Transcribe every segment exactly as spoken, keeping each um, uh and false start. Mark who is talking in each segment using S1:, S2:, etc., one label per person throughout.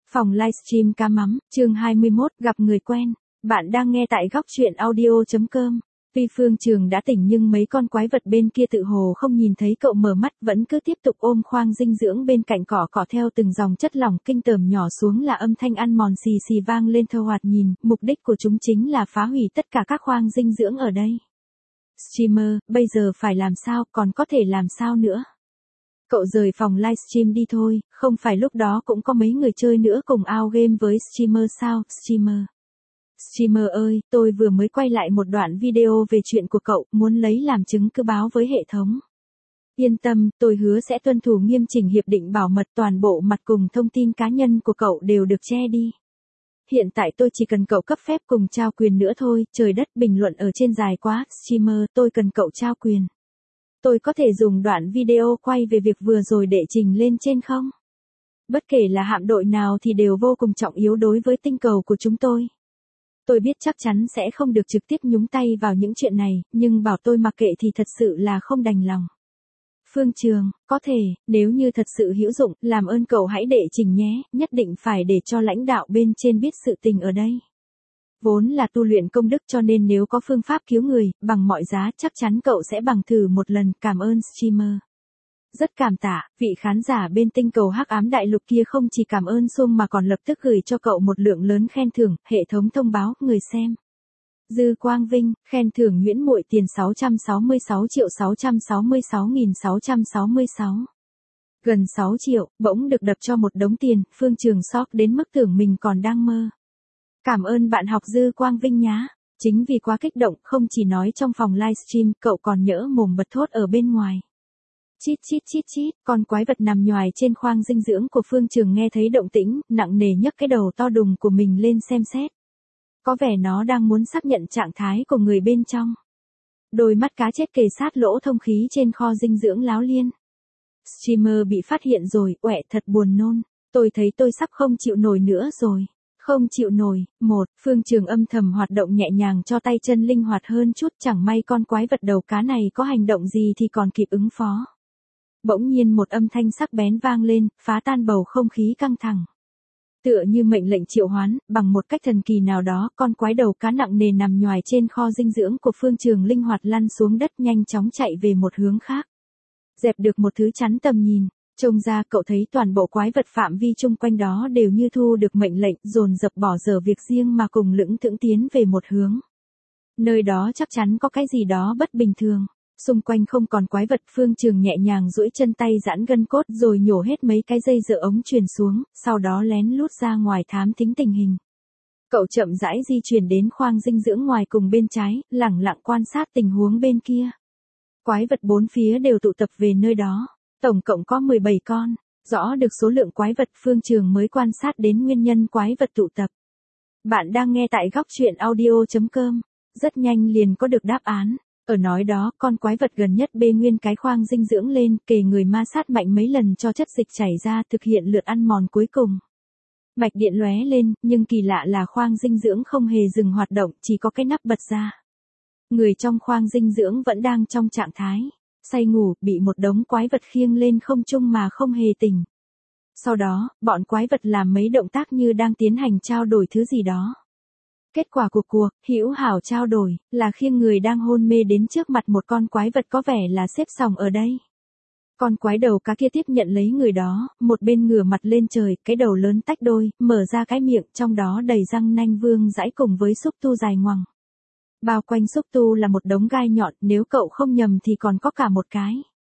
S1: Phòng livestream cá mắm, chương hai mươi mốt, gặp người quen. Bạn đang nghe tại góc truyện audio chấm com. Tuy Phương Trường đã tỉnh nhưng mấy con quái vật bên kia tự hồ không nhìn thấy cậu mở mắt, vẫn cứ tiếp tục ôm khoang dinh dưỡng bên cạnh cỏ cỏ theo từng dòng chất lỏng kinh tởm nhỏ xuống là âm thanh ăn mòn xì xì vang lên thơ hoạt nhìn, mục đích của chúng chính là phá hủy tất cả các khoang dinh dưỡng ở đây. Streamer, bây giờ phải làm sao, còn có thể làm sao nữa? Cậu rời phòng livestream đi thôi, không phải lúc đó cũng có mấy người chơi nữa cùng ao game với streamer sao, streamer. Streamer ơi, tôi vừa mới quay lại một đoạn video về chuyện của cậu, muốn lấy làm chứng cứ báo với hệ thống. Yên tâm, tôi hứa sẽ tuân thủ nghiêm chỉnh hiệp định bảo mật, toàn bộ mặt cùng thông tin cá nhân của cậu đều được che đi. Hiện tại tôi chỉ cần cậu cấp phép cùng trao quyền nữa thôi, trời đất, bình luận ở trên dài quá, streamer, tôi cần cậu trao quyền. Tôi có thể dùng đoạn video quay về việc vừa rồi để trình lên trên không? Bất kể là hạm đội nào thì đều vô cùng trọng yếu đối với tinh cầu của chúng tôi. Tôi biết chắc chắn sẽ không được trực tiếp nhúng tay vào những chuyện này, nhưng bảo tôi mặc kệ thì thật sự là không đành lòng. Phương Trường, có thể, nếu như thật sự hữu dụng, làm ơn cậu hãy đệ trình nhé, nhất định phải để cho lãnh đạo bên trên biết sự tình ở đây. Vốn là tu luyện công đức cho nên nếu có phương pháp cứu người, bằng mọi giá chắc chắn cậu sẽ bằng thử một lần, cảm ơn streamer. Rất cảm tạ, vị khán giả bên tinh cầu hắc ám đại lục kia không chỉ cảm ơn Sung mà còn lập tức gửi cho cậu một lượng lớn khen thưởng, hệ thống thông báo, người xem. Dư Quang Vinh, khen thưởng Nguyễn Muội tiền sáu trăm sáu mươi sáu triệu sáu trăm sáu mươi sáu nghìn sáu trăm sáu mươi sáu. Gần sáu triệu, bỗng được đập cho một đống tiền, Phương Trường sốc đến mức tưởng mình còn đang mơ. Cảm ơn bạn học Dư Quang Vinh nhá. Chính vì quá kích động, không chỉ nói trong phòng livestream, cậu còn nhỡ mồm bật thốt ở bên ngoài. Chít chít chít chít, con quái vật nằm nhoài trên khoang dinh dưỡng của Phương Trường nghe thấy động tĩnh, nặng nề nhấc cái đầu to đùng của mình lên xem xét. Có vẻ nó đang muốn xác nhận trạng thái của người bên trong. Đôi mắt cá chết kề sát lỗ thông khí trên kho dinh dưỡng láo liên. Streamer bị phát hiện rồi, uệ, thật buồn nôn. Tôi thấy tôi sắp không chịu nổi nữa rồi. Không chịu nổi. Một, Phương Trường âm thầm hoạt động nhẹ nhàng cho tay chân linh hoạt hơn chút, chẳng may con quái vật đầu cá này có hành động gì thì còn kịp ứng phó. Bỗng nhiên một âm thanh sắc bén vang lên, phá tan bầu không khí căng thẳng. Tựa như mệnh lệnh triệu hoán, bằng một cách thần kỳ nào đó, con quái đầu cá nặng nề nằm nhoài trên kho dinh dưỡng của Phương Trường linh hoạt lăn xuống đất, nhanh chóng chạy về một hướng khác. Dẹp được một thứ chắn tầm nhìn, trông ra cậu thấy toàn bộ quái vật phạm vi chung quanh đó đều như thu được mệnh lệnh, dồn dập bỏ dở việc riêng mà cùng lững thững tiến về một hướng. Nơi đó chắc chắn có cái gì đó bất bình thường. Xung quanh không còn quái vật, Phương Trường nhẹ nhàng duỗi chân tay giãn gân cốt rồi nhổ hết mấy cái dây dợ ống truyền xuống, sau đó lén lút ra ngoài thám thính tình hình. Cậu chậm rãi di chuyển đến khoang dinh dưỡng ngoài cùng bên trái, lẳng lặng quan sát tình huống bên kia. Quái vật bốn phía đều tụ tập về nơi đó, tổng cộng có mười bảy con, rõ được số lượng quái vật, Phương Trường mới quan sát đến nguyên nhân quái vật tụ tập. Bạn đang nghe tại góc truyện audio chấm com, rất nhanh liền có được đáp án. Ở nói đó, con quái vật gần nhất bê nguyên cái khoang dinh dưỡng lên, kề người ma sát mạnh mấy lần cho chất dịch chảy ra, thực hiện lượt ăn mòn cuối cùng. Mạch điện lóe lên, nhưng kỳ lạ là khoang dinh dưỡng không hề dừng hoạt động, chỉ có cái nắp bật ra. Người trong khoang dinh dưỡng vẫn đang trong trạng thái say ngủ, bị một đống quái vật khiêng lên không trung mà không hề tỉnh. Sau đó, bọn quái vật làm mấy động tác như đang tiến hành trao đổi thứ gì đó. Kết quả của cuộc hữu hảo trao đổi là khiêng người đang hôn mê đến trước mặt một con quái vật có vẻ là xếp sòng ở đây. Con quái đầu cá kia tiếp nhận lấy người đó, một bên ngửa mặt lên trời, cái đầu lớn tách đôi, mở ra cái miệng, trong đó đầy răng nanh vương dãi cùng với xúc tu dài ngoằng. Bao quanh xúc tu là một đống gai nhọn, nếu cậu không nhầm thì còn có cả một cái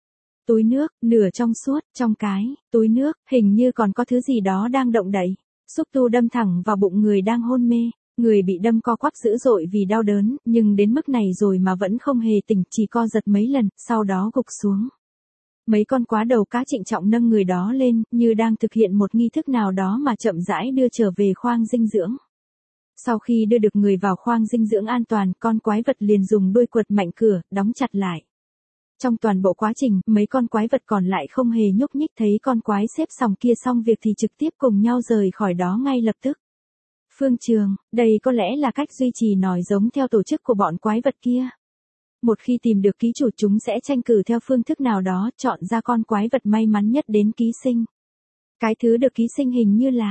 S1: túi nước, nửa trong suốt, trong cái túi nước, hình như còn có thứ gì đó đang động đậy. Xúc tu đâm thẳng vào bụng người đang hôn mê. Người bị đâm co quắp dữ dội vì đau đớn, nhưng đến mức này rồi mà vẫn không hề tỉnh, chỉ co giật mấy lần, sau đó gục xuống. Mấy con quá đầu cá trịnh trọng nâng người đó lên, như đang thực hiện một nghi thức nào đó mà chậm rãi đưa trở về khoang dinh dưỡng. Sau khi đưa được người vào khoang dinh dưỡng an toàn, con quái vật liền dùng đuôi quật mạnh cửa, đóng chặt lại. Trong toàn bộ quá trình, mấy con quái vật còn lại không hề nhúc nhích, thấy con quái xếp sòng kia xong việc thì trực tiếp cùng nhau rời khỏi đó ngay lập tức. Phương Trường, đây có lẽ là cách duy trì nòi giống theo tổ chức của bọn quái vật kia. Một khi tìm được ký chủ, chúng sẽ tranh cử theo phương thức nào đó, chọn ra con quái vật may mắn nhất đến ký sinh. Cái thứ được ký sinh hình như là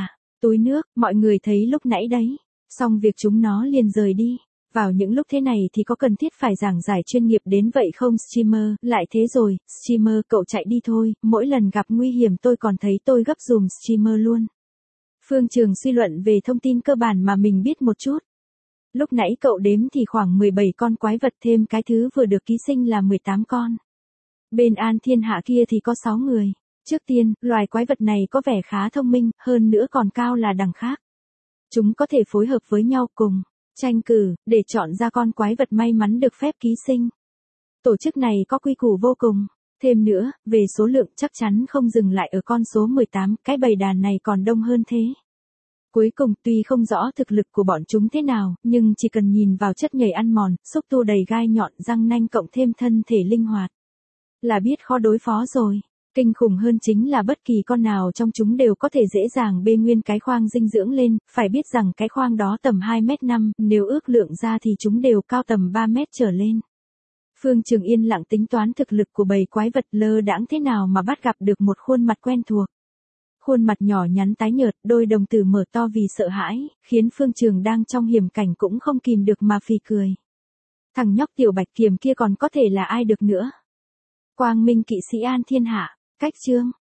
S1: Túi nước, mọi người thấy lúc nãy đấy. Xong việc chúng nó liền rời đi. Vào những lúc thế này thì có cần thiết phải giảng giải chuyên nghiệp đến vậy không streamer, lại thế rồi, streamer cậu chạy đi thôi, mỗi lần gặp nguy hiểm tôi còn thấy tôi gấp dùm streamer luôn. Phương Trường suy luận về thông tin cơ bản mà mình biết một chút. Lúc nãy cậu đếm thì khoảng mười bảy con quái vật thêm cái thứ vừa được ký sinh là mười tám con. Bên An Thiên Hạ kia thì có sáu người. Trước tiên, loài quái vật này có vẻ khá thông minh, hơn nữa còn cao là đằng khác. Chúng có thể phối hợp với nhau cùng tranh cử, để chọn ra con quái vật may mắn được phép ký sinh. Tổ chức này có quy củ vô cùng. Thêm nữa, về số lượng chắc chắn không dừng lại ở con số mười tám, cái bầy đàn này còn đông hơn thế. Cuối cùng tuy không rõ thực lực của bọn chúng thế nào, nhưng chỉ cần nhìn vào chất nhầy ăn mòn, xúc tu đầy gai nhọn, răng nanh cộng thêm thân thể linh hoạt, là biết khó đối phó rồi. Kinh khủng hơn chính là bất kỳ con nào trong chúng đều có thể dễ dàng bê nguyên cái khoang dinh dưỡng lên, phải biết rằng cái khoang đó tầm hai mét năm, nếu ước lượng ra thì chúng đều cao tầm ba mét trở lên. Phương Trường yên lặng tính toán thực lực của bầy quái vật lơ đãng thế nào mà bắt gặp được một khuôn mặt quen thuộc. Khuôn mặt nhỏ nhắn tái nhợt, đôi đồng tử mở to vì sợ hãi, khiến Phương Trường đang trong hiểm cảnh cũng không kìm được mà phì cười. Thằng nhóc tiểu bạch kiểm kia còn có thể là ai được nữa? Quang Minh kỵ sĩ An Thiên Hạ, cách chương.